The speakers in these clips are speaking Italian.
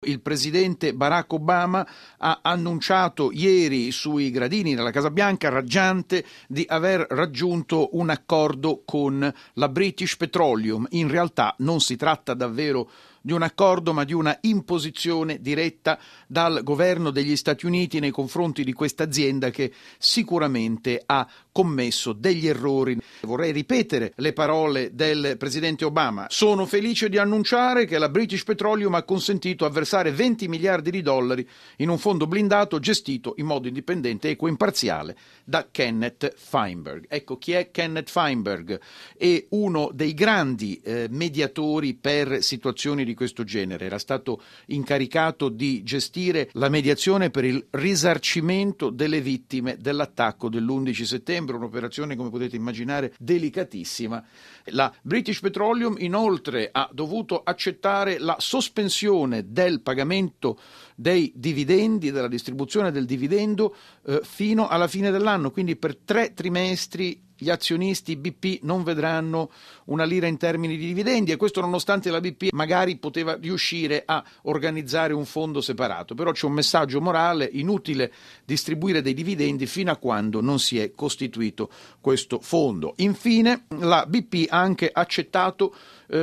Il presidente Barack Obama ha annunciato ieri sui gradini della Casa Bianca, raggiante, di aver raggiunto un accordo con la British Petroleum. In realtà non si tratta davvero di un accordo, ma di una imposizione diretta dal governo degli Stati Uniti nei confronti di questa azienda che sicuramente ha commesso degli errori. Vorrei ripetere le parole del presidente Obama. Sono felice di annunciare che la British Petroleum ha consentito a versare 20 miliardi di dollari in un fondo blindato gestito in modo indipendente, equo e imparziale da Kenneth Feinberg. Ecco, chi è Kenneth Feinberg? È uno dei grandi mediatori per situazioni di questo genere. Era stato incaricato di gestire la mediazione per il risarcimento delle vittime dell'attacco dell'11 settembre, un'operazione, come potete immaginare, delicatissima. La British Petroleum inoltre ha dovuto accettare la sospensione del pagamento dei dividendi, della distribuzione del dividendo fino alla fine dell'anno, quindi per 3 trimestri gli azionisti BP non vedranno una lira in termini di dividendi, e questo nonostante la BP magari poteva riuscire a organizzare un fondo separato. Però c'è un messaggio morale: inutile distribuire dei dividendi fino a quando non si è costituito questo fondo. Infine la BP ha anche accettato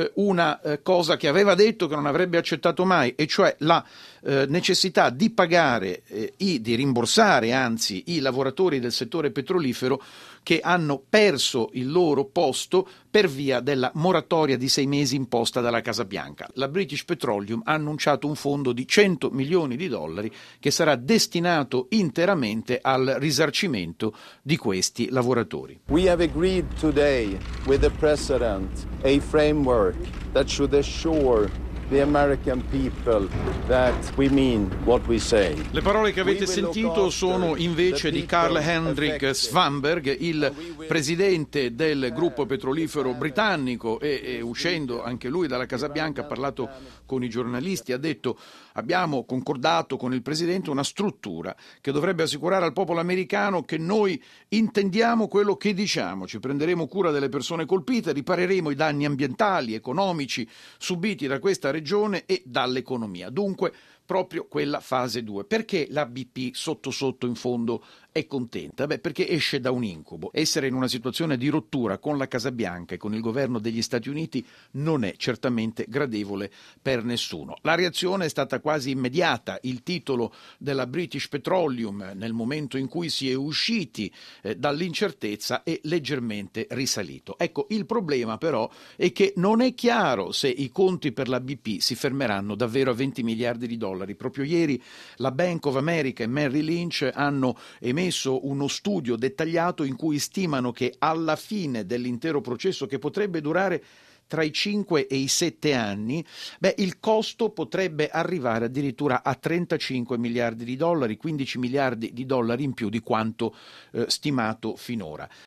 una cosa che aveva detto che non avrebbe accettato mai, e cioè la necessità di pagare di rimborsare anzi i lavoratori del settore petrolifero che hanno perso il loro posto per via della moratoria di 6 mesi imposta dalla Casa Bianca. La British Petroleum ha annunciato un fondo di 100 milioni di dollari che sarà destinato interamente al risarcimento di questi lavoratori. We have agreed today with the President a framework that should assure the American people that we mean what we say. Le parole che avete sentito sono invece di Carl-Henrik Svanberg, il presidente del gruppo petrolifero britannico, e uscendo anche lui dalla Casa Bianca ha parlato con i giornalisti, ha detto: abbiamo concordato con il presidente una struttura che dovrebbe assicurare al popolo americano che noi intendiamo quello che diciamo, ci prenderemo cura delle persone colpite, ripareremo i danni ambientali, economici subiti da questa regione e dall'economia. Dunque proprio quella fase 2. Perché la BP sotto sotto in fondo è contenta? Perché esce da un incubo. Essere in una situazione di rottura con la Casa Bianca e con il governo degli Stati Uniti non è certamente gradevole per nessuno. La reazione è stata quasi immediata. Il titolo della British Petroleum nel momento in cui si è usciti dall'incertezza è leggermente risalito. Ecco, il problema però è che non è chiaro se i conti per la BP si fermeranno davvero a 20 miliardi di dollari. Proprio ieri la Bank of America e Merrill Lynch hanno emesso uno studio dettagliato in cui stimano che alla fine dell'intero processo, che potrebbe durare tra i 5 e i 7 anni, il costo potrebbe arrivare addirittura a 35 miliardi di dollari, 15 miliardi di dollari in più di quanto stimato finora.